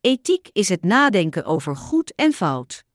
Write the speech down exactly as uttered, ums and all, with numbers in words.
Ethiek is het nadenken over goed en fout.